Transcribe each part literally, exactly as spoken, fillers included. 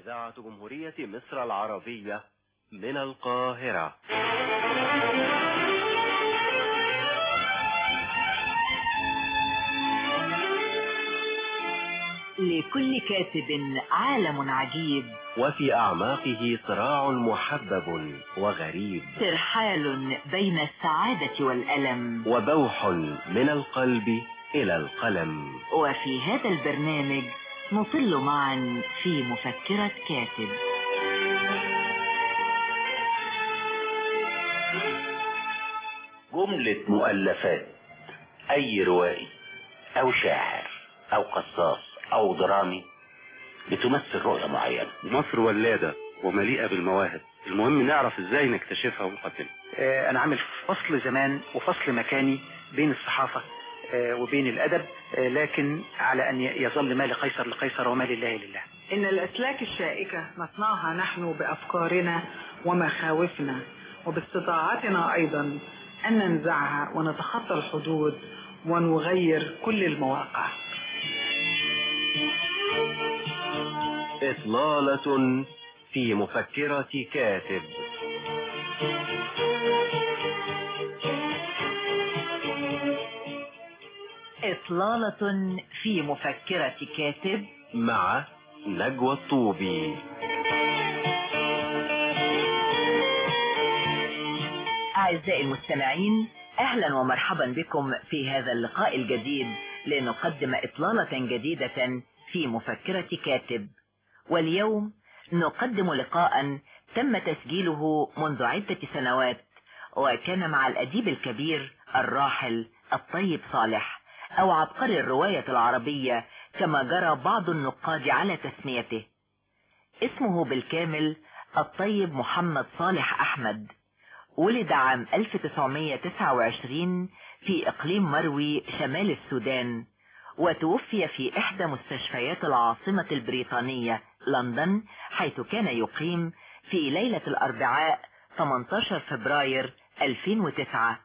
إذاعة جمهورية مصر العربية من القاهرة. لكل كاتب عالم عجيب، وفي أعماقه صراع محبب وغريب، ترحال بين السعادة والألم، وبوح من القلب إلى القلم. وفي هذا البرنامج نطل معا في مفكرة كاتب. جملة مؤلفات أي روائي أو شاعر أو قصاص أو درامي بتمثل رؤية معينة. مصر ولادة ومليئة بالمواهب، المهم نعرف ازاي نكتشفها ونقدمها. آه أنا عامل فصل زمان وفصل مكاني بين الصحافة آه وبين الأدب، آه لكن على أن يظل ما لقيصر لقيصر وما لله لله. إن الأسلاك الشائكة نصنعها نحن بأفكارنا ومخاوفنا، وباستطاعتنا أيضا أن ننزعها ونتخطى الحدود ونغير كل المواقع. إطلالة في مفكرة كاتب. إطلالة في مفكرة كاتب مع نجوى الطوبي. أعزائي المستمعين، أهلا ومرحبا بكم في هذا اللقاء الجديد لنقدم إطلالة جديدة في مفكرة كاتب. واليوم نقدم لقاء تم تسجيله منذ عدة سنوات، وكان مع الأديب الكبير الراحل الطيب صالح، أو عبقري الرواية العربية كما جرى بعض النقاد على تسميته. اسمه بالكامل الطيب محمد صالح أحمد. ولد عام ألف وتسعمائة وتسعة وعشرين في إقليم مروي شمال السودان، وتوفي في إحدى مستشفيات العاصمة البريطانية لندن، حيث كان يقيم في ليلة الأربعاء ثمانية عشر فبراير ألفين وتسعة.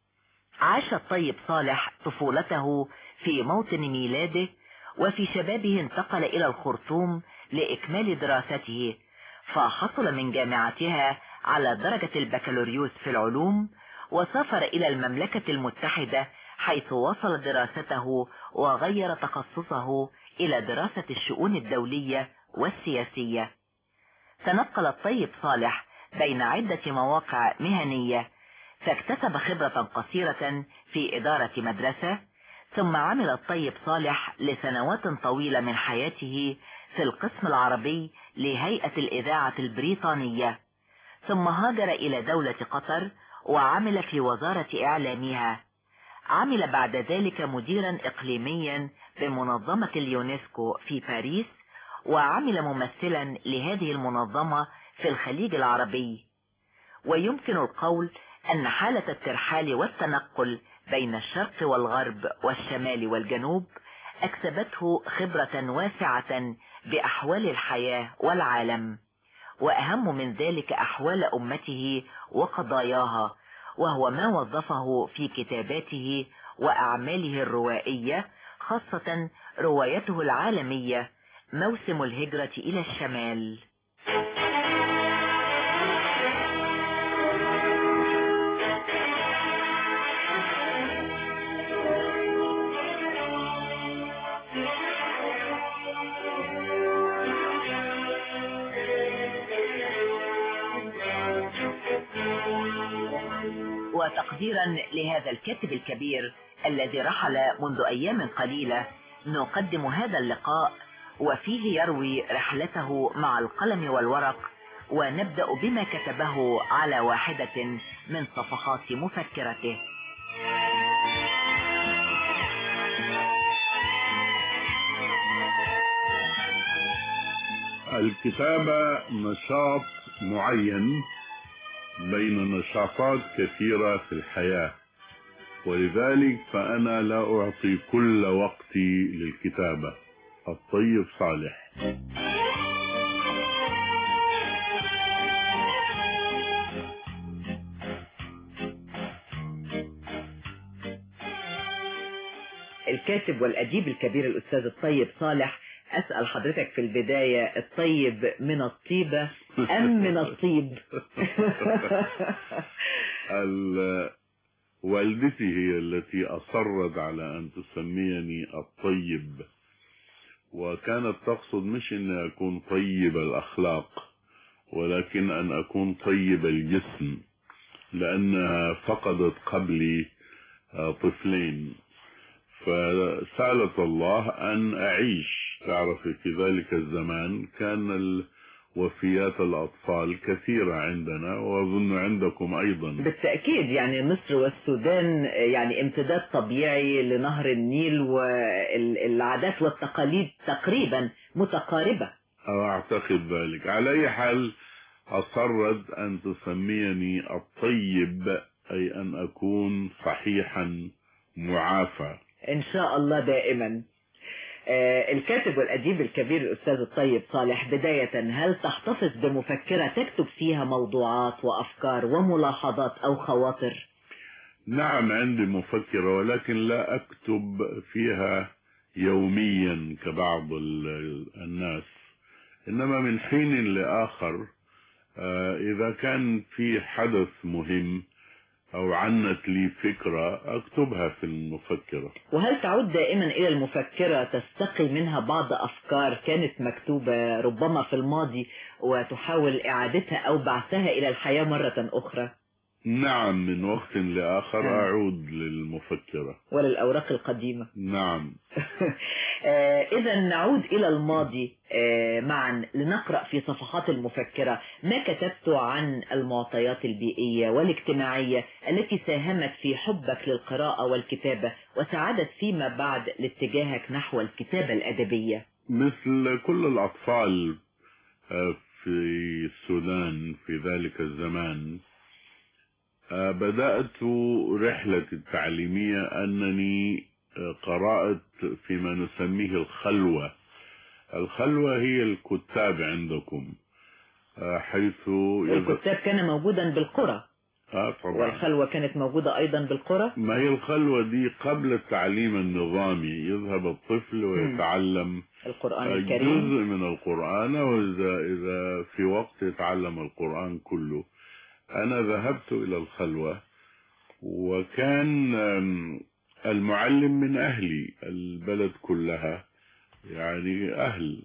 عاش الطيب صالح طفولته في موطن ميلاده، وفي شبابه انتقل إلى الخرطوم لإكمال دراسته، فحصل من جامعتها على درجة البكالوريوس في العلوم، وسافر إلى المملكة المتحدة حيث وصل دراسته وغير تخصصه إلى دراسة الشؤون الدولية والسياسية. تنقل الطيب صالح بين عدة مواقع مهنية، فاكتسب خبرة قصيرة في إدارة مدرسة، ثم عمل الطيب صالح لسنوات طويلة من حياته في القسم العربي لهيئة الإذاعة البريطانية، ثم هاجر إلى دولة قطر وعمل في وزارة إعلامها. عمل بعد ذلك مديرا إقليميا بمنظمة اليونسكو في باريس، وعمل ممثلا لهذه المنظمة في الخليج العربي. ويمكن القول أن حالة الترحال والتنقل بين الشرق والغرب والشمال والجنوب أكسبته خبرة واسعة بأحوال الحياة والعالم، وأهم من ذلك أحوال أمته وقضاياها، وهو ما وظفه في كتاباته وأعماله الروائية، خاصة روايته العالمية موسم الهجرة إلى الشمال. وتقديرا لهذا الكاتب الكبير الذي رحل منذ أيام قليلة، نقدم هذا اللقاء وفيه يروي رحلته مع القلم والورق، ونبدأ بما كتبه على واحدة من صفحات مفكرته. الكتابة نشاط معين بين نشاطات كثيرة في الحياة، ولذلك فأنا لا أعطي كل وقتي للكتابة. الطيب صالح. الكاتب والأديب الكبير الأستاذ الطيب صالح أسأل حضرتك في البداية، الطيب من الطيبة أم من الطيب؟ والدتي هي التي أصرت على أن تسميني الطيب، وكانت تقصد مش أن أكون طيب الأخلاق، ولكن أن أكون طيب الجسم، لأنها فقدت قبلي طفلين، فسألت الله أن أعيش. تعرف في ذلك الزمان كان وفيات الأطفال كثيرة عندنا، وأظن عندكم أيضا. بالتأكيد، يعني مصر والسودان يعني امتداد طبيعي لنهر النيل، والعادات والتقاليد تقريبا متقاربة. أعتقد ذلك. على أي حال أصرت أن تسميني الطيب، أي أن أكون صحيحا معافى إن شاء الله دائما. آه الكاتب والأديب الكبير الأستاذ الطيب صالح، بداية هل تحتفظ بمفكرة تكتب فيها موضوعات وأفكار وملاحظات أو خواطر؟ نعم، عندي مفكرة، ولكن لا أكتب فيها يوميا كبعض الناس، إنما من حين لآخر آه إذا كان في حدث مهم أو عنت لي فكرة أكتبها في المفكرة. وهل تعود دائما إلى المفكرة تستقي منها بعض أفكار كانت مكتوبة ربما في الماضي وتحاول إعادتها أو بعثها إلى الحياة مرة أخرى؟ نعم، من وقت لآخر آه. أعود للمفكرة وللأوراق القديمة. نعم. إذا نعود إلى الماضي معا لنقرأ في صفحات المفكرة ما كتبت عن المعطيات البيئية والاجتماعية التي ساهمت في حبك للقراءة والكتابة وساعدت فيما بعد لاتجاهك نحو الكتابة الأدبية. مثل كل الأطفال في السودان في ذلك الزمان، بدأت رحلتي التعليمية أنني قرأت فيما نسميه الخلوة. الخلوة هي الكتاب عندكم، حيث الكتاب كان موجودا بالقرى. آه طبعا. والخلوة كانت موجودة أيضا بالقرى. ما هي الخلوة دي قبل التعليم النظامي، يذهب الطفل ويتعلم القرآن الكريم، جزء من القرآن، وإذا إذا في وقت يتعلم القرآن كله. أنا ذهبت إلى الخلوة، وكان المعلم من أهلي البلد كلها، يعني أهل.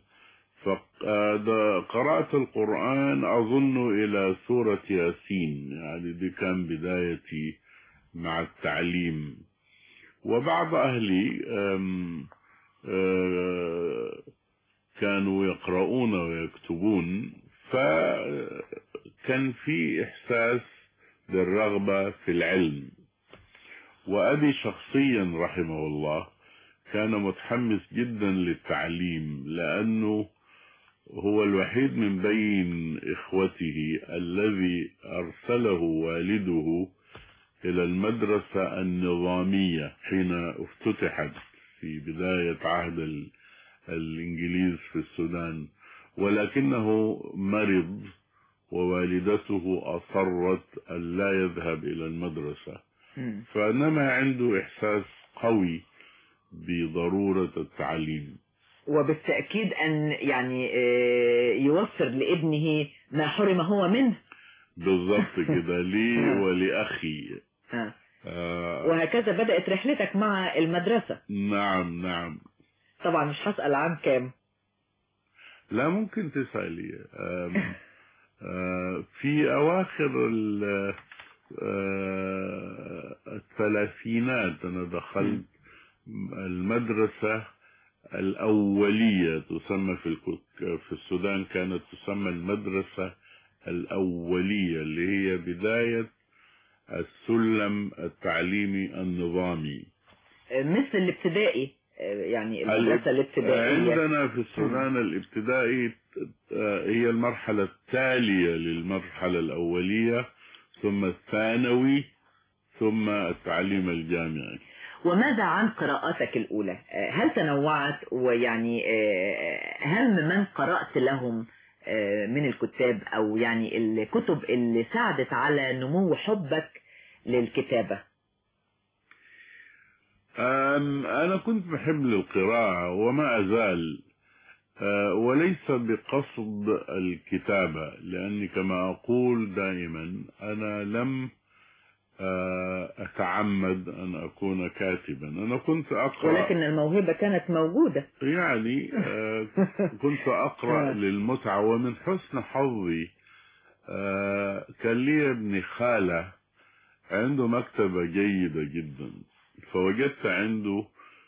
فقرأت القرآن أظن إلى سورة ياسين، يعني دي كان بدايتي مع التعليم. وبعض أهلي كانوا يقرؤون ويكتبون، فكان في إحساس بالرغبة في العلم. وأبي شخصيا رحمه الله كان متحمس جدا للتعليم، لأنه هو الوحيد من بين إخوته الذي أرسله والده إلى المدرسة النظامية حين افتتحت في بداية عهد الإنجليز في السودان، ولكنه مرض ووالدته أصرت أن لا يذهب إلى المدرسة، فإنما عنده إحساس قوي بضرورة التعليم. وبالتأكيد أن يعني يوفر لابنه ما حرم هو منه. بالضبط كده، لي ولأخي. آه. وهكذا بدأت رحلتك مع المدرسة. نعم نعم. طبعا مش هسأل عام كام. لا، ممكن تسألي. في أواخر الثلاثينات أنا دخلت المدرسة الأولية، تسمى في في السودان كانت تسمى المدرسة الأولية، اللي هي بداية السلم التعليمي النظامي، مثل الابتدائي، يعني المدرسة الابتدائية. عندنا في السودان الابتدائي هي المرحلة التالية للمرحلة الأولية، ثم الثانوي، ثم التعليم الجامعي. وماذا عن قراءاتك الأولى؟ هل تنوعت؟ ويعني أهم من قرأت لهم من الكتاب، أو يعني الكتب اللي ساعدت على نمو حبك للكتابة؟ أنا كنت بحب القراءة وما أزال، وليس بقصد الكتابة، لأني كما أقول دائما أنا لم أتعمد أن أكون كاتبا. أنا كنت أقرأ، ولكن الموهبة كانت موجودة يعني كنت أقرأ للمتعة. ومن حسن حظي كان لي ابن خالة عنده مكتبة جيدة جدا، فوجدت عنده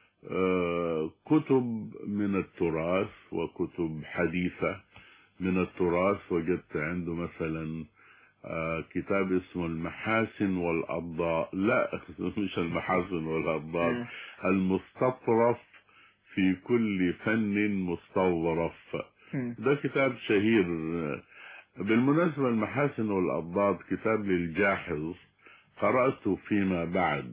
كتب من التراث وكتب حديثة من التراث. وجدت عنده مثلا كتاب اسمه المحاسن والأضداد، لا مش المحاسن والأضداد، المستطرف في كل فن مستظرف. ده كتاب شهير بالمناسبة. المحاسن والأضداد كتاب للجاحظ قرأته فيما بعد،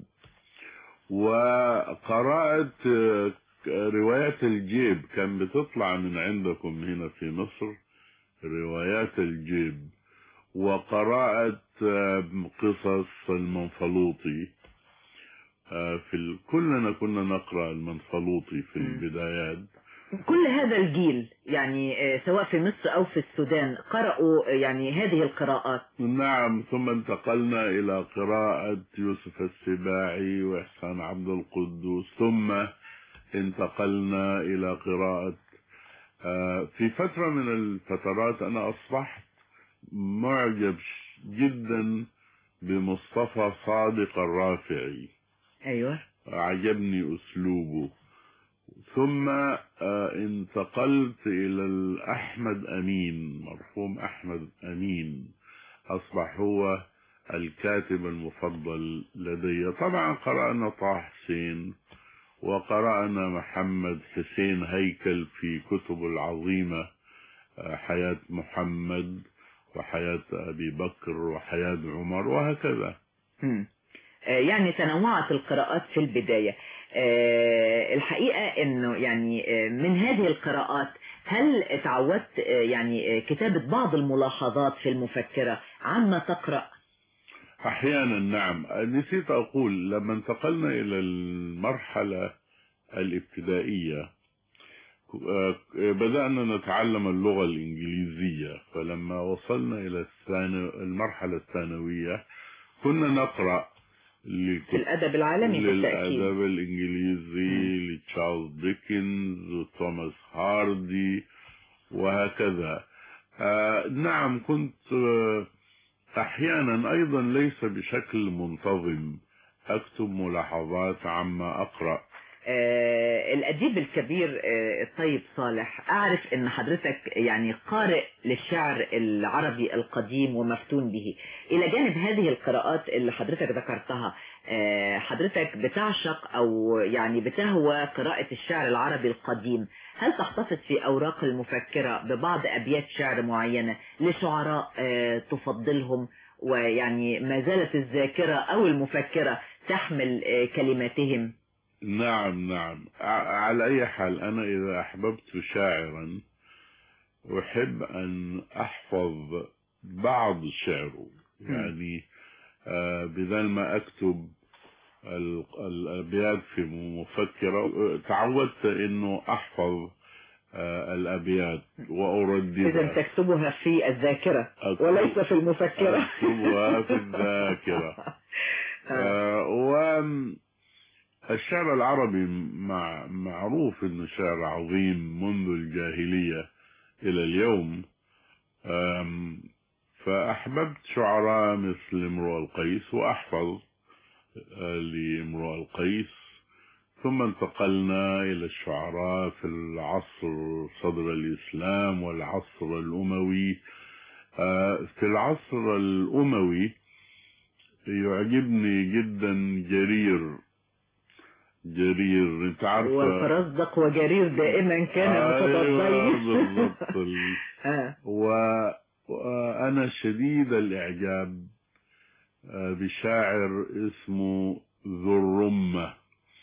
وقرأت روايات الجيب كان بتطلع من عندكم هنا في مصر، روايات الجيب، وقرأت قصص المنفلوطي. في كلنا كنا نقرأ المنفلوطي في البدايات. كل هذا الجيل يعني سواء في مصر أو في السودان قرأوا يعني هذه القراءات. نعم، ثم انتقلنا إلى قراءة يوسف السباعي وإحسان عبد القدوس، ثم انتقلنا إلى قراءة في فترة من الفترات أنا أصبحت معجب جدا بمصطفى صادق الرافعي. أيوة، عجبني أسلوبه. ثم انتقلت إلى أحمد أمين، مرحوم أحمد أمين أصبح هو الكاتب المفضل لدي. طبعا قرأنا طه حسين وقرأنا محمد حسين هيكل في كتب العظيمة، حياة محمد وحياة أبي بكر وحياة عمر وهكذا. يعني تنوعت القراءات في البداية. الحقيقة انه يعني من هذه القراءات هل تعودت يعني كتابة بعض الملاحظات في المفكرة عما تقرأ؟ احيانا نعم. نسيت اقول لما انتقلنا الى المرحلة الابتدائية بدأنا نتعلم اللغة الانجليزية، فلما وصلنا الى المرحلة الثانوية كنا نقرأ في الأدب العالمي بالتأكيد، للأدب الإنجليزي لتشارلز ديكنز وتوماس هاردي وهكذا. آه نعم، كنت آه أحيانا أيضا ليس بشكل منتظم أكتب ملاحظات عما أقرأ. آه الأديب الكبير آه الطيب صالح، أعرف أن حضرتك يعني قارئ للشعر العربي القديم ومفتون به. إلى جانب هذه القراءات اللي حضرتك ذكرتها، آه حضرتك بتعشق أو يعني بتهوى قراءة الشعر العربي القديم. هل تحتفظ في أوراق المفكرة ببعض أبيات شعر معينة لشعراء آه تفضلهم، ويعني ما زالت الذاكرة أو المفكرة تحمل آه كلماتهم؟ نعم نعم، على أي حال أنا إذا أحببت شاعرا أحب أن أحفظ بعض شعره، يعني آه بدل ما أكتب الأبيات في مفكرة تعودت أنه أحفظ آه الأبيات وأرددها. إذا تكتبها في الذاكرة وليس في المفكرة. أكتبها في الذاكرة. آه و الشعر العربي مع معروف انه شعر عظيم منذ الجاهلية الى اليوم. فاحببت شعراء مثل امرؤ القيس واحفظ لامرؤ القيس. ثم انتقلنا الى الشعراء في العصر صدر الاسلام والعصر الاموي. في العصر الاموي يعجبني جدا جرير جرير انت عارفه، والفرزدق وجرير دائما كان متضادين. بالضبط. وانا شديد الاعجاب بشاعر اسمه ذو الرمة،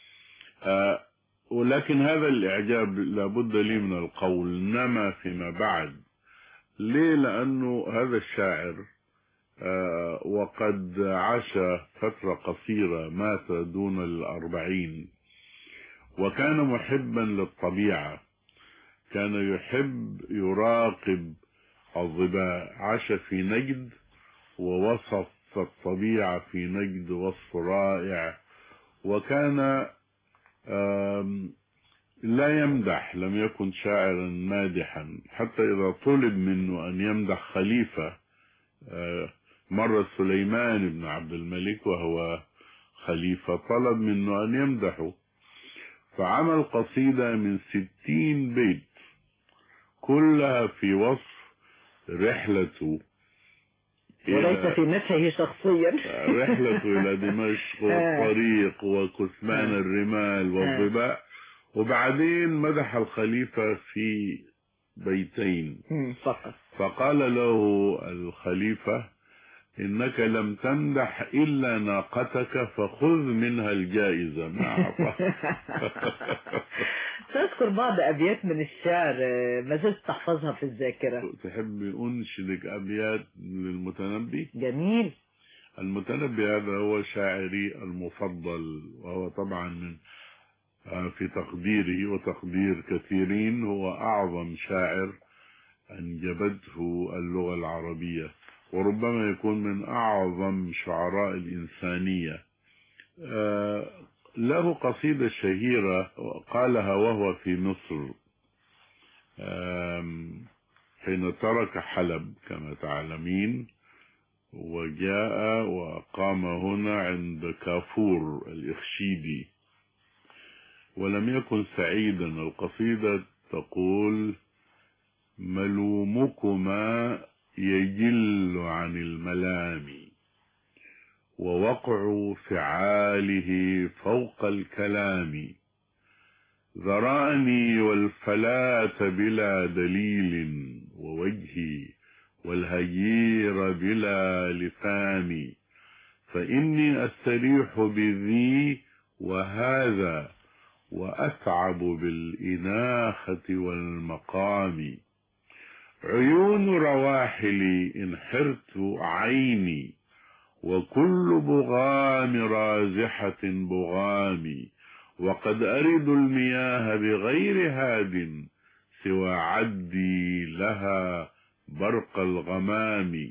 ولكن هذا الاعجاب لابد لي من القول نما فيما بعد. ليه؟ لانه هذا الشاعر وقد عاش فترة قصيرة، مات دون الأربعين، وكان محبا للطبيعة. كان يحب يراقب الظباء. عاش في نجد ووصف الطبيعة في نجد وصف رائع، وكان لا يمدح، لم يكن شاعرا مادحا. حتى إذا طلب منه أن يمدح خليفة، مر سليمان بن عبد الملك وهو خليفة طلب منه أن يمدحه، فعمل قصيدة من ستين بيت كلها في وصف رحلته، وليس في مدحه شخصيا. رحلته إلى دمشق والطريق وكثمان الرمال والظباء. وبعدين مدح الخليفة في بيتين فقط. فقال له الخليفة: إنك لم تمدح إلا ناقتك فخذ منها الجائزة. ما أعطى. تذكر بعض أبيات من الشعر ما زلت تحفظها في الذاكرة؟ تحب أنشدك أبيات للمتنبي؟ جميل. المتنبي هذا هو شاعري المفضل، وهو طبعا من في تقديري وتقدير كثيرين هو أعظم شاعر أنجبته اللغة العربية، وربما يكون من أعظم شعراء الإنسانية. له قصيدة شهيرة قالها وهو في مصر حين ترك حلب كما تعلمين وجاء وقام هنا عند كافور الإخشيدي ولم يكن سعيدا. القصيدة تقول: ملومكما يجل عن الملام، ووقع فعاله فوق الكلام، ذراني والفلاة بلا دليل، ووجهي والهجير بلا لثام، فإني أستريح بذي وهذا، وأتعب بالإناخة والمقام، عيون رواحلي إن حرت عيني، وكل بغام رازحة بغامي، وقد أرد المياه بغير هاد، سوى عدي لها برق الغمام،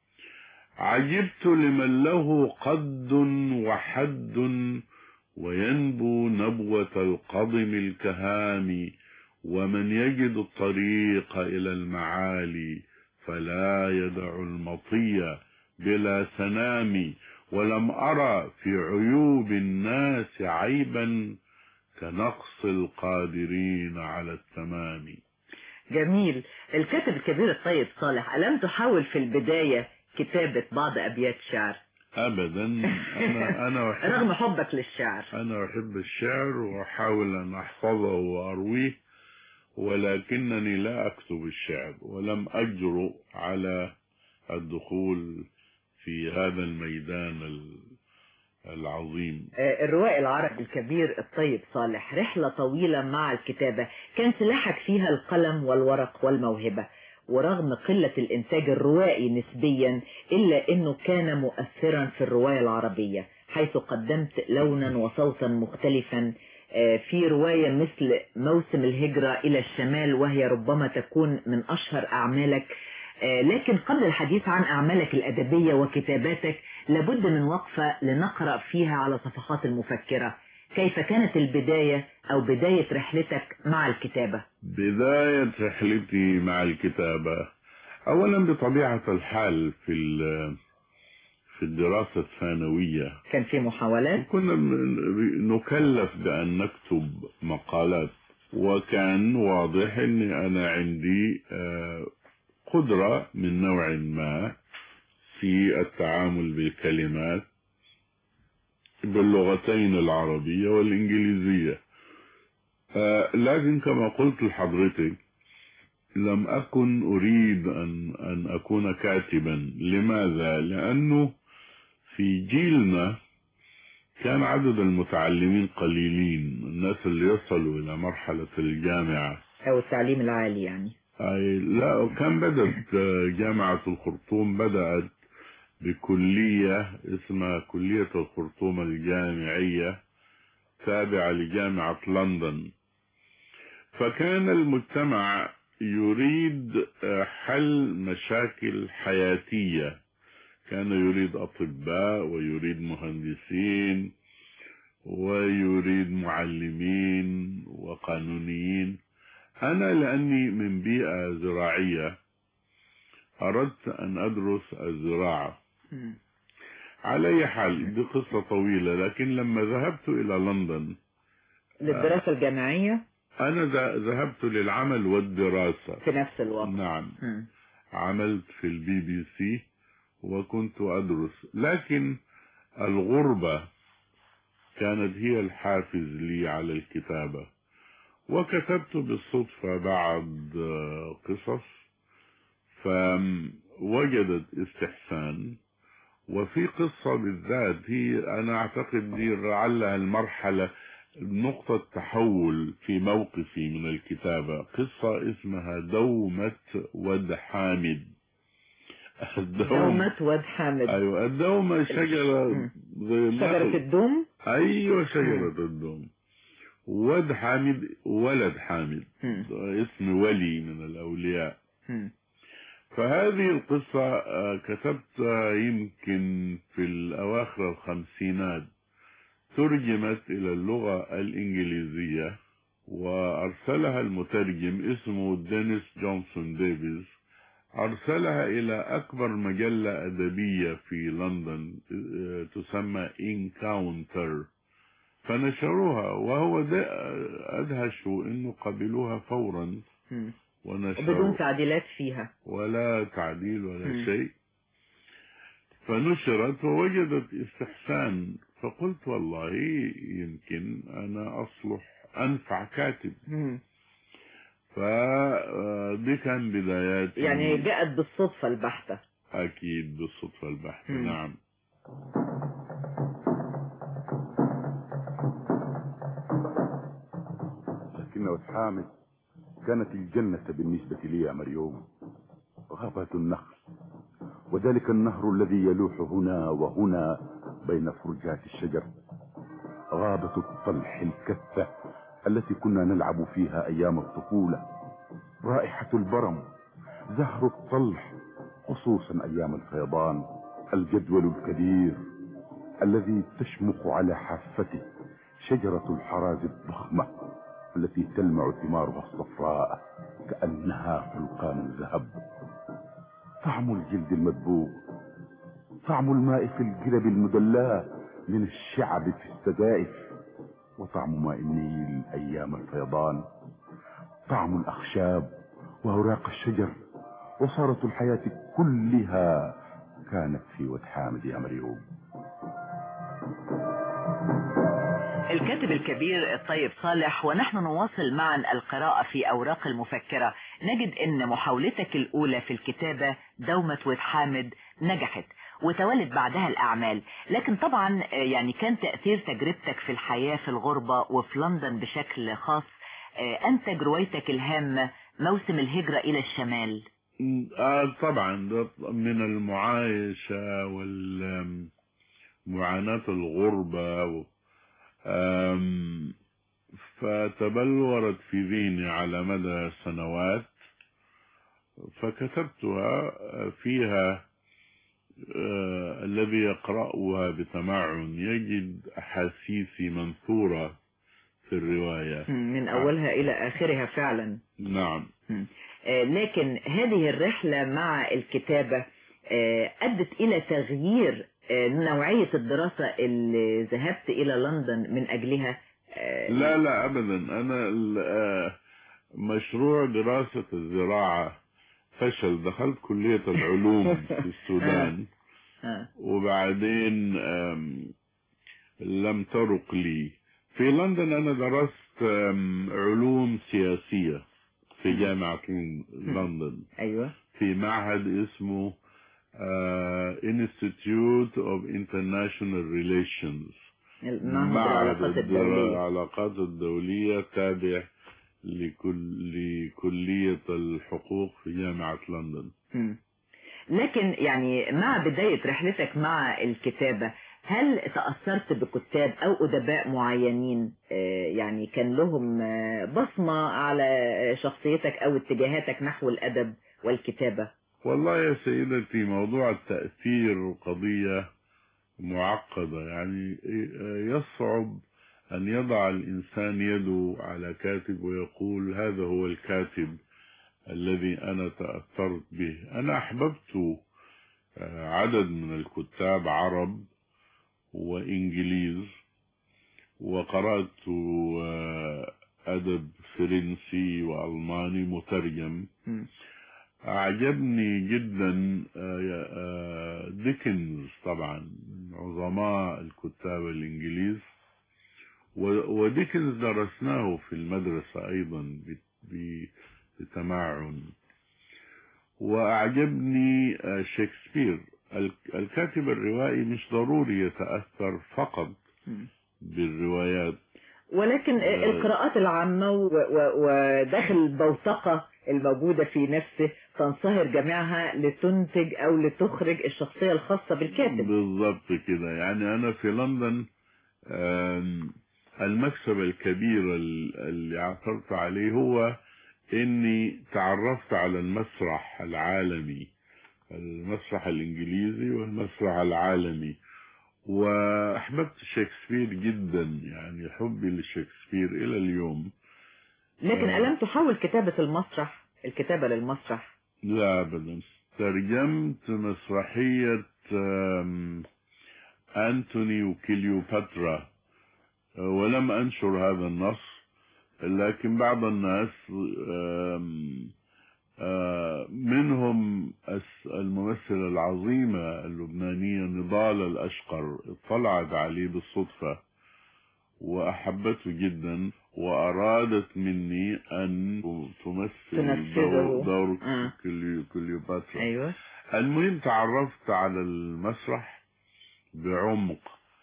عجبت لمن له قد وحد، وينبو نبوة القضم الكهام، ومن يجد الطريق إلى المعالي، فلا يدع المطية بلا سنام، ولم أرى في عيوب الناس عيبا كنقص القادرين على التمام. جميل. الكاتب الكبير الطيب صالح، ألم تحاول في البداية كتابة بعض أبيات شعر؟ أبدا. أنا أنا أحب رغم حبك للشعر. أنا أحب الشعر وأحاول أن أحفظه وأرويه، ولكنني لا أكتب الشعر، ولم أجرؤ على الدخول في هذا الميدان العظيم. الروائي العربي الكبير الطيب صالح، رحلة طويلة مع الكتابة، كان سلاحك فيها القلم والورق والموهبة، ورغم قلة الإنتاج الروائي نسبيا إلا أنه كان مؤثرا في الرواية العربية، حيث قدمت لونا وصوتا مختلفا في رواية مثل موسم الهجرة إلى الشمال، وهي ربما تكون من أشهر أعمالك. لكن قبل الحديث عن أعمالك الأدبية وكتاباتك لابد من وقفة لنقرأ فيها على صفحات المفكرة. كيف كانت البداية أو بداية رحلتك مع الكتابة؟ بداية رحلتي مع الكتابة أولا بطبيعة الحال في في الدراسة الثانوية كان في محاولات، كنا نكلف بأن نكتب مقالات، وكان واضح أن أنا عندي قدرة من نوع ما في التعامل بالكلمات باللغتين العربية والإنجليزية. لكن كما قلت لحضرتك لم أكن أريد أن أن أكون كاتبا. لماذا؟ لأنه في جيلنا كان عدد المتعلمين قليلين، الناس اللي يصلوا إلى مرحلة الجامعة أو التعليم العالي يعني. أي لا، كان بدأت جامعة الخرطوم بدأت بكلية اسمها كلية الخرطوم الجامعية تابعة لجامعة لندن. فكان المجتمع يريد حل مشاكل حياتية، كان يريد أطباء ويريد مهندسين ويريد معلمين وقانونيين. أنا لأني من بيئة زراعية أردت أن أدرس الزراعة. على أي حال دي قصة طويلة، لكن لما ذهبت إلى لندن للدراسة الجامعية أنا ذهبت للعمل والدراسة في نفس الوقت. نعم. م. عملت في البي بي سي وكنت أدرس، لكن الغربة كانت هي الحافز لي على الكتابة. وكتبت بالصدفة بعض قصص فوجدت استحسان، وفي قصة بالذات هي أنا أعتقد دي لعلها المرحلة نقطة تحول في موقفي من الكتابة. قصة اسمها دومة ود حامد. دومة ود حامد. أيوة، الدومة شجرة زي شجرة الدوم. أيوة شجرة الدوم. ود حامد ولد حامد، اسم ولي من الأولياء. م. فهذه القصة كتبتها يمكن في الأواخر الخمسينات، ترجمت إلى اللغة الإنجليزية وأرسلها المترجم اسمه دينيس جونسون ديفيز، أرسلها إلى أكبر مجلة أدبية في لندن تسمى إنكاونتر، فنشروها، وهو أدهشوا إنه قبلوها فورا ونشروا بدون تعديلات فيها ولا تعديل ولا م. شيء. فنشرت ووجدت استحسان، فقلت والله يمكن أنا أصلح أنفع كاتب. م. فدي كان بدايات، يعني جاءت بالصدفة البحتة. أكيد بالصدفة البحتة. م. نعم. لكن ود حامد كانت الجنة بالنسبة لي يا مريوم، غابة النخل، وذلك النهر الذي يلوح هنا وهنا بين فرجات الشجر، غابة الطلح الكثة التي كنا نلعب فيها أيام الطفولة، رائحة البرم، زهر الطلح، خصوصا أيام الفيضان، الجدول الكبير الذي تشمخ على حافته شجرة الحراز الضخمة التي تلمع ثمارها الصفراء كأنها فلقان الذهب، طعم الجلد المدبوغ، طعم الماء في الجلب المدلاة من الشعب في السدائف، وطعم ماء النيل أيام الفيضان، طعم الأخشاب وأوراق الشجر، وصارت الحياة كلها كانت في ود حامد يا مريوم. الكاتب الكبير الطيب صالح، ونحن نواصل معا القراءة في أوراق المفكرة، نجد أن محاولتك الأولى في الكتابة دومة ود حامد نجحت وتولد بعدها الأعمال، لكن طبعا يعني كان تأثير تجربتك في الحياة في الغربة وفي لندن بشكل خاص أنتج روايتك الهامة موسم الهجرة إلى الشمال. آه طبعا من المعايشة والمعاناة الغربة و... فتبلورت في ذهني على مدى سنوات، فكتبتها فيها. آه الذي يقرأها بتمعن يجد أحاسيسي منثورة في الرواية من أولها إلى آخرها فعلا. نعم. آه لكن هذه الرحلة مع الكتابة آه أدت إلى تغيير آه نوعية الدراسة اللي ذهبت إلى لندن من أجلها. آه لا لا أبدا، أنا مشروع دراسة الزراعة فشل، دخلت كلية العلوم في السودان وبعدين لم ترق لي. في لندن أنا درست علوم سياسية في جامعة لندن. أيوة. في معهد اسمه Institute of International Relations، معهد العلاقات الدولية، تابع لكل لكلية الحقوق في جامعة لندن. م. لكن يعني مع بداية رحلتك مع الكتابة هل تأثرت بكتاب أو أدباء معينين يعني كان لهم بصمة على شخصيتك أو اتجاهاتك نحو الأدب والكتابة؟ والله يا سيدتي موضوع التأثير قضية معقدة، يعني يصعب أن يضع الإنسان يده على كاتب ويقول هذا هو الكاتب الذي أنا تأثرت به. أنا أحببت عدد من الكتاب عرب وإنجليز، وقرأت أدب فرنسي وألماني مترجم. أعجبني جدا ديكنز طبعا، عظماء الكتاب الإنجليز، وديكنز درسناه في المدرسة أيضا بتمعن. وأعجبني شكسبير. الكاتب الروائي مش ضروري يتأثر فقط بالروايات، ولكن القراءات العامة وداخل البوتقة الموجودة في نفسه تنصهر جميعها لتنتج أو لتخرج الشخصية الخاصة بالكاتب. بالضبط كده. يعني أنا في لندن المكسب الكبير اللي عثرت عليه هو إني تعرفت على المسرح العالمي، المسرح الإنجليزي والمسرح العالمي، وأحببت شكسبير جدا، يعني حبي لشكسبير إلى اليوم. لكن ألم تحاول كتابة المسرح، الكتابة للمسرح؟ لا أبدا. ترجمت مسرحية أنتوني وكليوباترا ولم أنشر هذا النص، لكن بعض الناس منهم الممثلة العظيمة اللبنانية نضال الأشقر اطلعت عليه بالصدفة وأحبته جدا، وأرادت مني أن تمثل دور, دور كليوباترا. أيوة. المهم تعرفت على المسرح بعمق،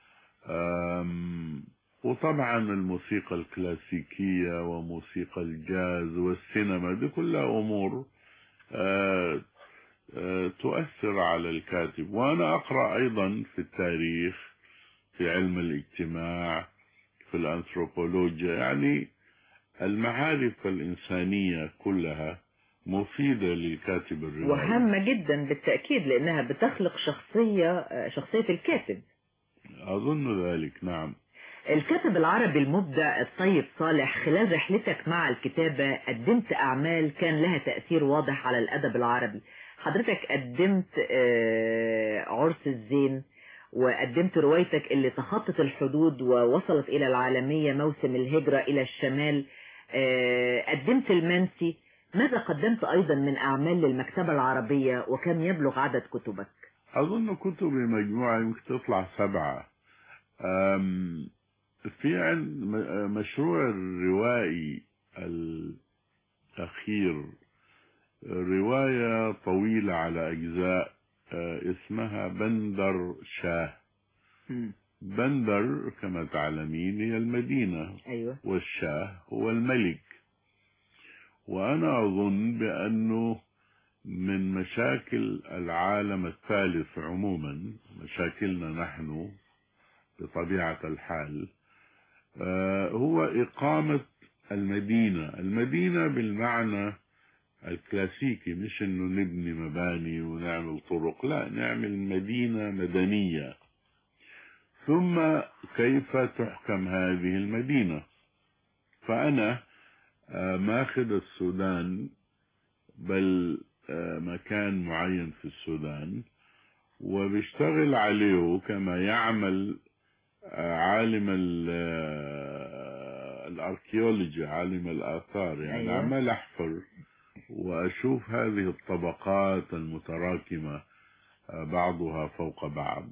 وطبعا الموسيقى الكلاسيكية وموسيقى الجاز والسينما دي كلها أمور آآ آآ تؤثر على الكاتب. وأنا أقرأ أيضا في التاريخ، في علم الاجتماع، في الأنثروبولوجيا، يعني المعارف الإنسانية كلها مفيدة للكاتب الروائي، وهامة جدا بالتأكيد لأنها بتخلق شخصية شخصية الكاتب. أظن ذلك. نعم. الكاتب العربي المبدع الطيب صالح، خلال رحلتك مع الكتابة قدمت أعمال كان لها تأثير واضح على الأدب العربي. حضرتك قدمت عرس الزين، وقدمت روايتك اللي تخطت الحدود ووصلت إلى العالمية، موسم الهجرة إلى الشمال، قدمت المنسي. ماذا قدمت أيضا من أعمال للمكتبة العربية، وكم يبلغ عدد كتبك؟ أظن كتبي مجموعة يمكن تطلع سبعة. في مشروع الروائي الأخير رواية طويلة على أجزاء اسمها بندر شاه. بندر كما تعلمين هي المدينة. أيوة. والشاه هو الملك. وأنا أظن بأنه من مشاكل العالم الثالث عموما، مشاكلنا نحن بطبيعة الحال، هو إقامة المدينة. المدينة بالمعنى الكلاسيكي، مش إنه نبني مباني ونعمل طرق، لا، نعمل مدينة مدنية. ثم كيف تحكم هذه المدينة. فأنا ماخذ السودان، بل مكان معين في السودان، وبيشتغل عليه كما يعمل عالم الاركيولوجي، عالم الآثار، يعني أيوة. عمال أحفر وأشوف هذه الطبقات المتراكمة بعضها فوق بعض.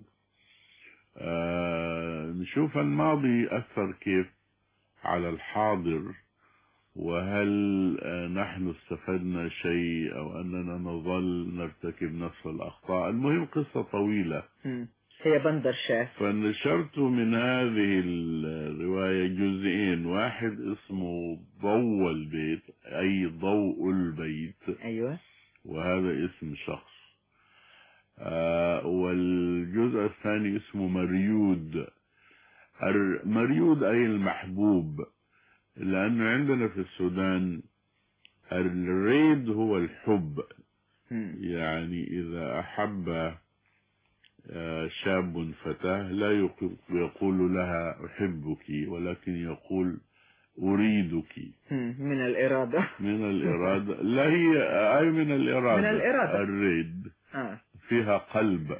نشوف الماضي أثر كيف على الحاضر، وهل نحن استفدنا شيء أو أننا نظل نرتكب نفس الأخطاء. المهم قصة طويلة. م. هي بندر شاه. فنشرت من هذه الرواية جزئين، واحد اسمه ضوء البيت، أي ضوء البيت. أيوة. وهذا اسم شخص. آه والجزء الثاني اسمه مريود. مريود أي المحبوب، لأنه عندنا في السودان الريد هو الحب. يعني إذا أحب شاب فتاة لا يقول لها أحبك، ولكن يقول أريدك. من الإرادة. من الإرادة لا هي أي من الإرادة. من الإرادة. الريد آه. فيها قلب.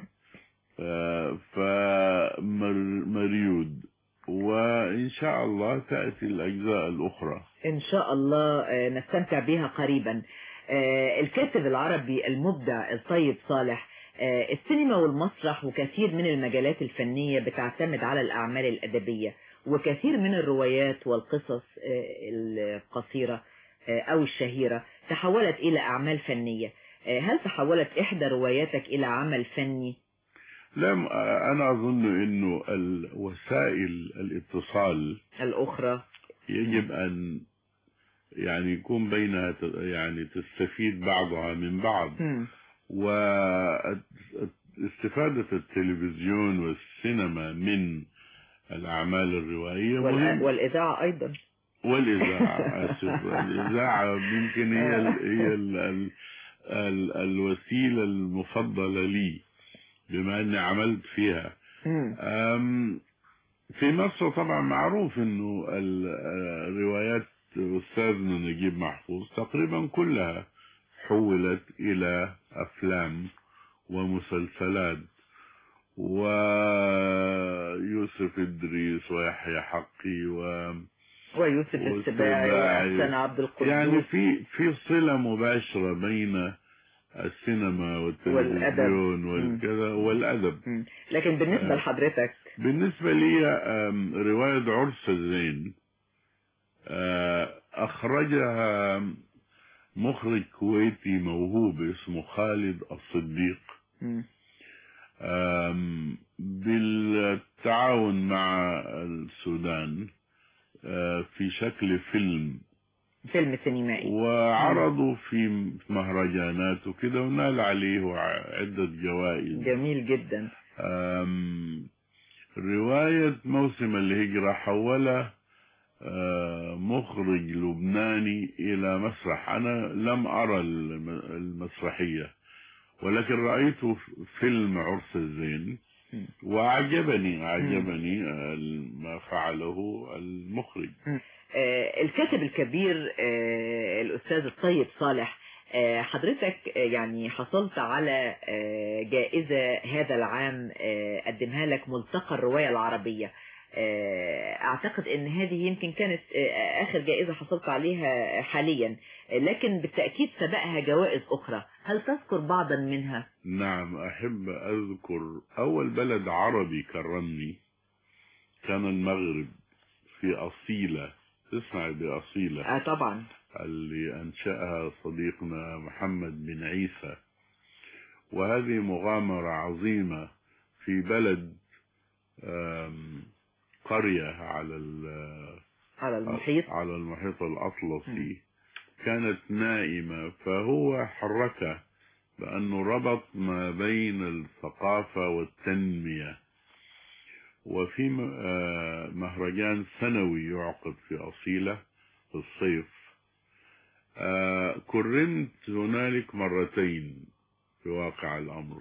فمريود، وإن شاء الله تأتي الأجزاء الأخرى إن شاء الله نستمتع بها قريبا. الكاتب العربي المبدع الطيب صالح، السينما والمسرح وكثير من المجالات الفنية بتعتمد على الأعمال الأدبية، وكثير من الروايات والقصص القصيرة أو الشهيرة تحولت إلى أعمال فنية. هل تحولت إحدى رواياتك إلى عمل فني؟ لا، أنا أظن أنه الوسائل الاتصال الأخرى يجب أن يعني يكون بينها يعني تستفيد بعضها من بعض. م. واستفادة التلفزيون والسينما من الأعمال الروائية مهم. والإذاعة أيضا. والإذاعة أسف الإذاعة يمكن هي ال هي ال ال ال الوسيلة المفضلة لي بما أني عملت فيها. أم في مصر طبعا معروف أنه الروايات أستاذنا نجيب محفوظ تقريبا كلها حولت إلى أفلام ومسلسلات، ويوسف إدريس ويحيى حقي و ويوسف السباعي وأحسن عبد القدوس. يعني في في صلة مباشرة بين السينما والتلفزيون والكذا والأدب. م. لكن بالنسبة آه لحضرتك؟ بالنسبة لي رواية عرس الزين أخرجها مخرج كويتي موهوب اسمه خالد الصديق بالتعاون مع السودان في شكل فيلم فيلم سينمائي، وعرضوا في مهرجانات وكده ونال عليه عدة جوائز. جميل جدا. رواية موسم الهجرة حولها مخرج لبناني إلى مسرح. أنا لم أرى المسرحية ولكن رأيت فيلم عرس الزين وأعجبني أعجبني ما فعله المخرج. الكاتب الكبير الأستاذ الطيب صالح، حضرتك يعني حصلت على جائزة هذا العام قدمها لك ملتقى الرواية العربية. اعتقد ان هذه يمكن كانت اخر جائزة حصلت عليها حاليا، لكن بالتأكيد سبقها جوائز اخرى. هل تذكر بعضا منها؟ نعم، احب اذكر اول بلد عربي كرمني كان المغرب في اصيلة. تسمع باصيلة؟ اه طبعا. اللي انشأها صديقنا محمد بن عيسى، وهذه مغامرة عظيمة في بلد قرية على على المحيط على المحيط الأطلسي كانت نائمة، فهو حركها بأنه ربط ما بين الثقافة والتنمية. وفي مهرجان سنوي يعقد في أصيلة في الصيف كرمت هنالك مرتين في واقع الأمر،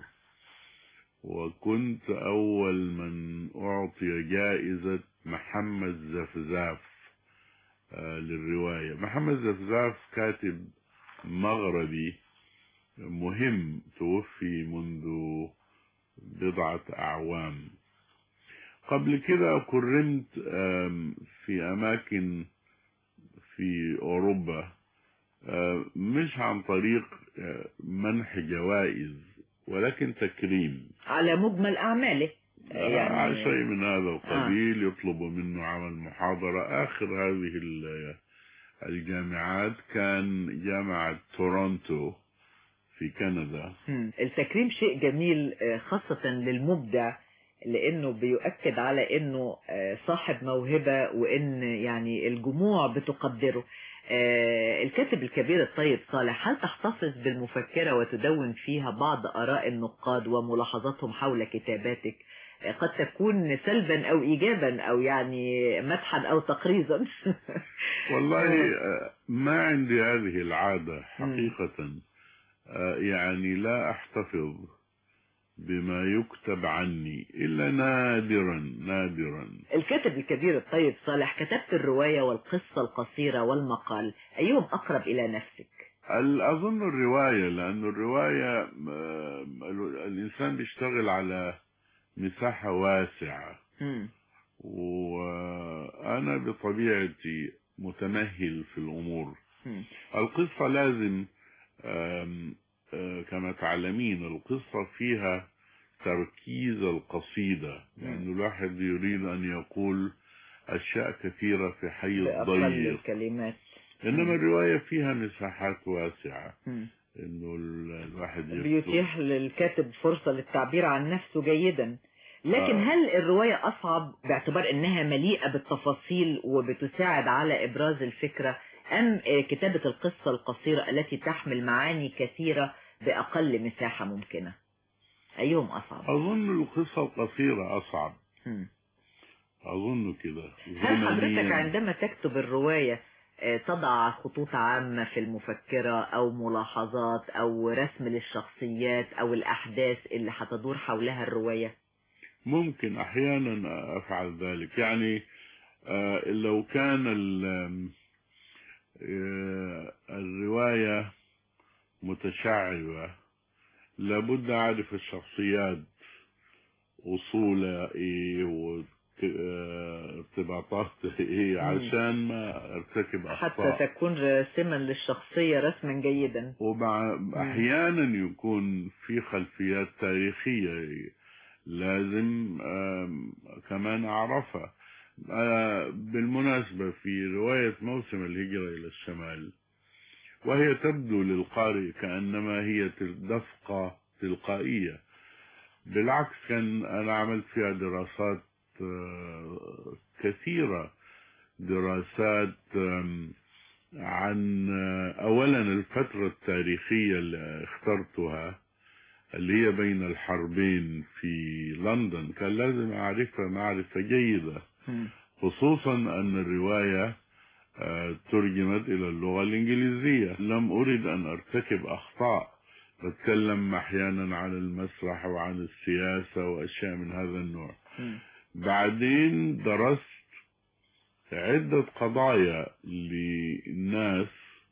وكنت أول من أعطي جائزة محمد زفزاف للرواية. محمد زفزاف كاتب مغربي مهم توفي منذ بضعة أعوام. قبل كده كرمت في أماكن في أوروبا مش عن طريق منح جوائز ولكن تكريم على مجمل أعماله، يعني شيء من هذا القبيل. آه. يطلب منه عمل محاضرة. آخر هذه الجامعات كان جامعة تورونتو في كندا. التكريم شيء جميل خاصة للمبدع، لأنه بيؤكد على أنه صاحب موهبة وأن يعني الجموع بتقدره. آه الكاتب الكبير الطيب صالح، هل تحتفظ بالمفكرة وتدون فيها بعض آراء النقاد وملاحظاتهم حول كتاباتك؟ آه قد تكون سلبا أو إيجابا أو يعني مدحا أو تقريزا. والله ما عندي هذه العادة حقيقة. يعني لا أحتفظ بما يكتب عني إلا نادرا نادرا. الكاتب الكبير الطيب صالح، كتبت الرواية والقصة القصيرة والمقال، أيهم أقرب إلى نفسك؟ أظن الرواية، لأن الرواية الإنسان بيشتغل على مساحة واسعة، م. وأنا بطبيعتي متمهل في الأمور. م. القصة لازم كما تعلمين القصة فيها تركيز القصيدة، لأن يعني الواحد يريد أن يقول أشياء كثيرة في حيز ضيق، الكلمات. إنما الرواية فيها مساحات واسعة، م. إنه الواحد بيتيح للكاتب فرصة للتعبير عن نفسه جيدا. لكن آه. هل الرواية أصعب باعتبار أنها مليئة بالتفاصيل وبتساعد على إبراز الفكرة، أم كتابة القصة القصيرة التي تحمل معاني كثيرة بأقل مساحة ممكنة؟ أيهم أصعب؟ أظن القصة القصيرة أصعب. م. أظن كده. هل حضرتك عندما تكتب الرواية تضع خطوط عامة في المفكرة أو ملاحظات أو رسم للشخصيات أو الأحداث اللي هتدور حولها الرواية؟ ممكن أحيانا أفعل ذلك. يعني لو كان الرواية متشعبة لابد أعرف الشخصيات أصولها إيه وارتباطات إيه عشان ما ارتكب أخطاء، حتى تكون راسما للشخصية رسما جيدا. ومع أحيانا يكون في خلفيات تاريخية لازم كمان أعرفها. بالمناسبة في رواية موسم الهجرة إلى الشمال، وهي تبدو للقارئ كأنما هي دفقة تلقائية، بالعكس كان أنا عملت فيها دراسات كثيرة، دراسات عن أولا الفترة التاريخية اللي اخترتها اللي هي بين الحربين في لندن، كان لازم أعرفها معرفة جيدة، خصوصا أن الرواية ترجمت إلى اللغة الإنجليزية. لم أريد أن أرتكب أخطاء، بتكلم أحيانا عن المسرح وعن السياسة وأشياء من هذا النوع. م. بعدين درست عدة قضايا للناس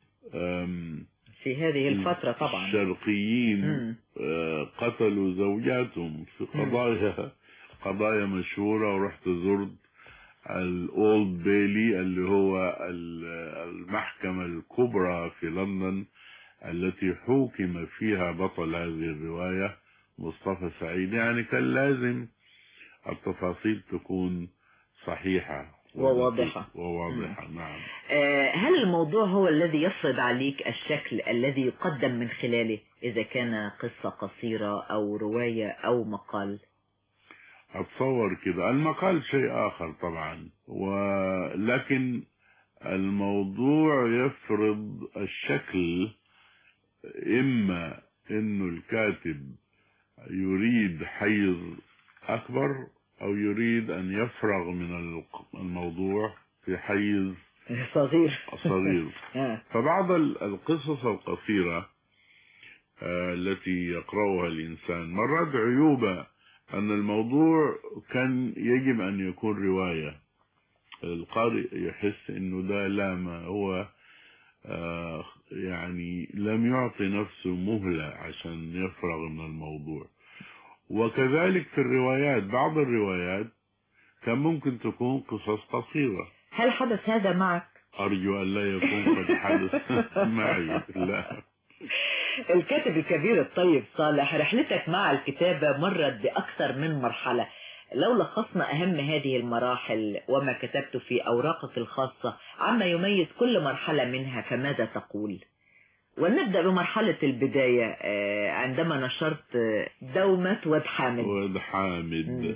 في هذه الفترة طبعا الشرقيين م. قتلوا زوجاتهم في قضايا م. قضايا مشهورة، ورحت زرت الأولد بيلي اللي هو المحكمة الكبرى في لندن التي حكم فيها بطل هذه الرواية مصطفى سعيد. يعني كان لازم التفاصيل تكون صحيحة وواضحة وواضحة. نعم. هل الموضوع هو الذي يفرض عليك الشكل الذي يقدم من خلاله، إذا كان قصة قصيرة أو رواية أو مقال؟ أتصور كده. المقال شيء آخر طبعا، ولكن الموضوع يفرض الشكل، إما إنه الكاتب يريد حيز أكبر أو يريد أن يفرغ من الموضوع في حيز صغير صغير. فبعض القصص القصيرة التي يقرأها الإنسان مرات عيوبة أن الموضوع كان يجب أن يكون رواية، القارئ يحس إنه ده لا، ما هو آه يعني لم يعطي نفسه مهلة عشان يفرغ من الموضوع. وكذلك في الروايات، بعض الروايات كان ممكن تكون قصص قصيرة. هل حدث هذا معك؟ أرجو أن لا يكون قد حدث معي. لا. الكاتب الكبير الطيب صالح، رحلتك مع الكتابة مرت بأكثر من مرحلة، لو لخصنا أهم هذه المراحل وما كتبت في أوراقك الخاصة عما يميز كل مرحلة منها، فماذا تقول؟ ونبدأ بمرحلة البداية عندما نشرت دومة واد حامد. واد حامد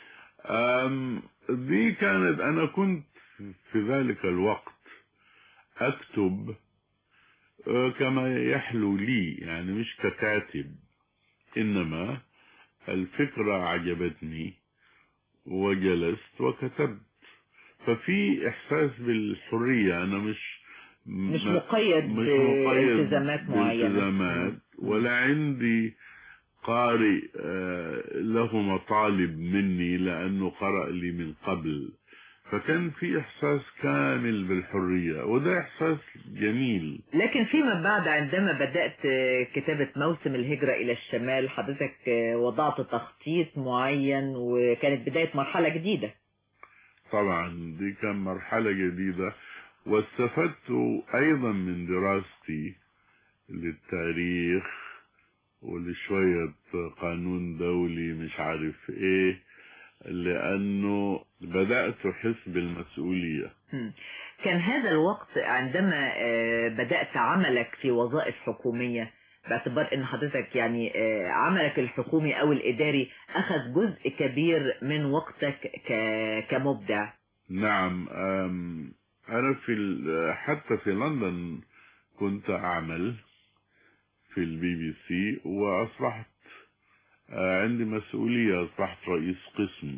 دي كانت، أنا كنت في ذلك الوقت أكتب كما يحلو لي، يعني مش ككاتب، إنما الفكرة عجبتني وجلست وكتبت. ففي إحساس بالحرية، أنا مش مش مقيد مش مقيد بالتزامات معينة، بالتزامات، ولا عندي قارئ له مطالب مني لأنه قرأ لي من قبل. فكان في إحساس كامل بالحرية، وده إحساس جميل. لكن فيما بعد عندما بدأت كتابة موسم الهجرة إلى الشمال، حضرتك وضعت تخطيط معين وكانت بداية مرحلة جديدة. طبعا دي كان مرحلة جديدة، واستفدت أيضا من دراستي للتاريخ ولشوية قانون دولي مش عارف ايه، لأنه بدأت أحس بالمسؤولية. كان هذا الوقت عندما بدأت عملك في وظائف حكومية، باعتبار ان حضرتك يعني عملك الحكومي او الاداري اخذ جزء كبير من وقتك كمبدع. نعم، انا في حتى في لندن كنت اعمل في البي بي سي، واصبحت عندي مسؤولية، اصبحت رئيس قسم،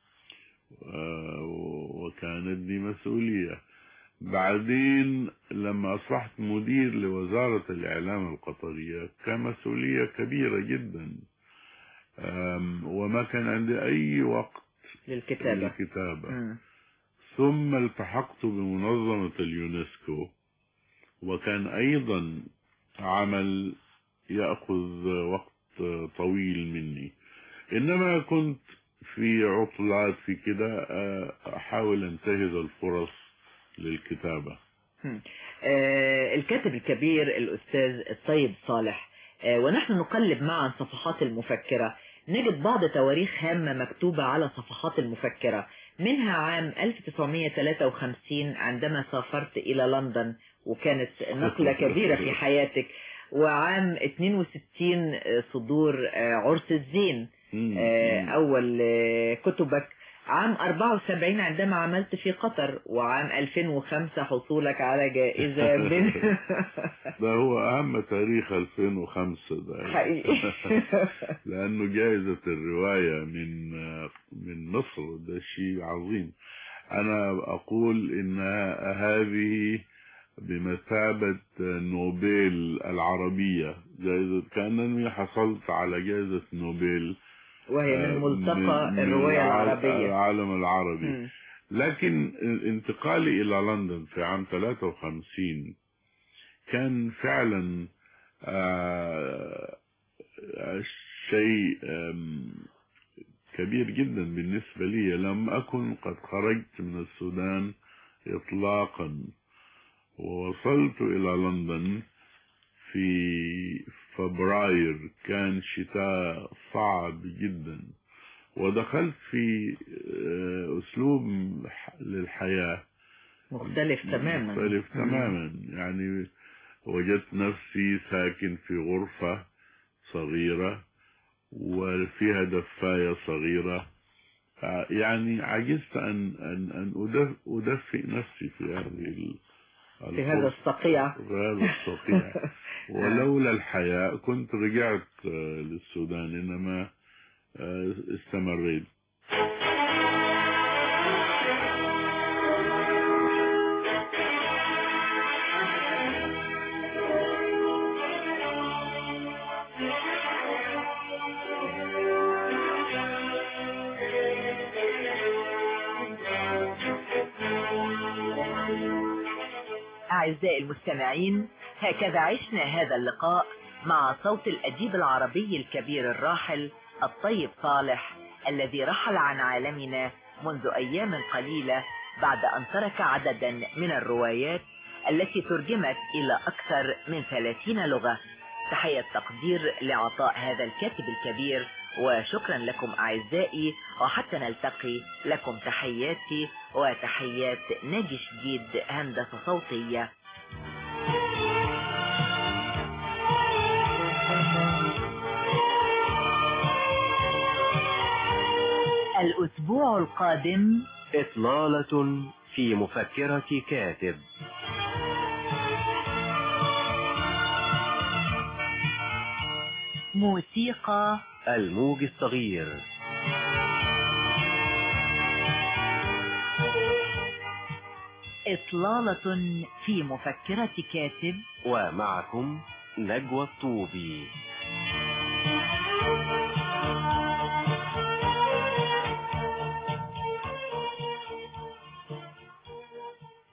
وكانت دي مسؤولية. بعدين لما أصبحت مدير لوزارة الإعلام القطرية كان مسؤولية كبيرة جدا، وما كان عندي أي وقت للكتابة, للكتابة. ثم التحقت بمنظمة اليونسكو، وكان أيضا عمل يأخذ وقت طويل مني، إنما كنت في عطلات في كده أحاول أنتهز الفرص للكتابة. آه الكاتب الكبير الأستاذ الطيب صالح، آه ونحن نقلب معا صفحات المفكرة نجد بعض تواريخ هامة مكتوبة على صفحات المفكرة، منها عام ألف وتسعمائة وثلاثة وخمسين عندما سافرت إلى لندن وكانت نقلة كبيرة في حياتك، وعام اثنين وستين صدور آه عرس الزين آه أول آه كتبك، عام أربعة وسبعين عندما عملت في قطر، وعام ألفين وخمسة حصولك على جائزة من ده هو أهم تاريخ ألفين وخمسة ده حقيقي لأنه جائزة الرواية من من مصر، ده شيء عظيم. أنا أقول إن هذه بمثابة نوبل العربية، جائزة كأنني حصلت على جائزة نوبل، وهي من ملتقى من الرواية العربية العالم العربي. م. لكن انتقالي إلى لندن في عام ثلاثة وخمسين كان فعلا آه شيء كبير جدا بالنسبة لي. لم أكن قد خرجت من السودان إطلاقا، ووصلت إلى لندن في فبراير، كان شتاء صعب جدا، ودخلت في أسلوب للحياة مختلف تماما مختلف تماما يعني وجدت نفسي ساكن في غرفة صغيرة وفيها دفاية صغيرة، يعني عجزت أن أن أن أدفئ نفسي في هذه في هذا الصقيع في هذا الصقيع ولولا الحياة كنت رجعت للسودان، إنما استمريت. أعزائي المستمعين، هكذا عشنا هذا اللقاء مع صوت الأديب العربي الكبير الراحل الطيب صالح، الذي رحل عن عالمنا منذ أيام قليلة بعد أن ترك عددا من الروايات التي ترجمت إلى أكثر من ثلاثين لغة. تحية تقدير لعطاء هذا الكاتب الكبير، وشكرا لكم أعزائي، وحتى نلتقي لكم تحياتي وتحيات ناجي شديد هندسة صوتية. الأسبوع القادم إطلالة في مفكرة كاتب. موسيقى الموج الصغير. إطلالة في مفكرة كاتب، ومعكم نجوى الطوبي.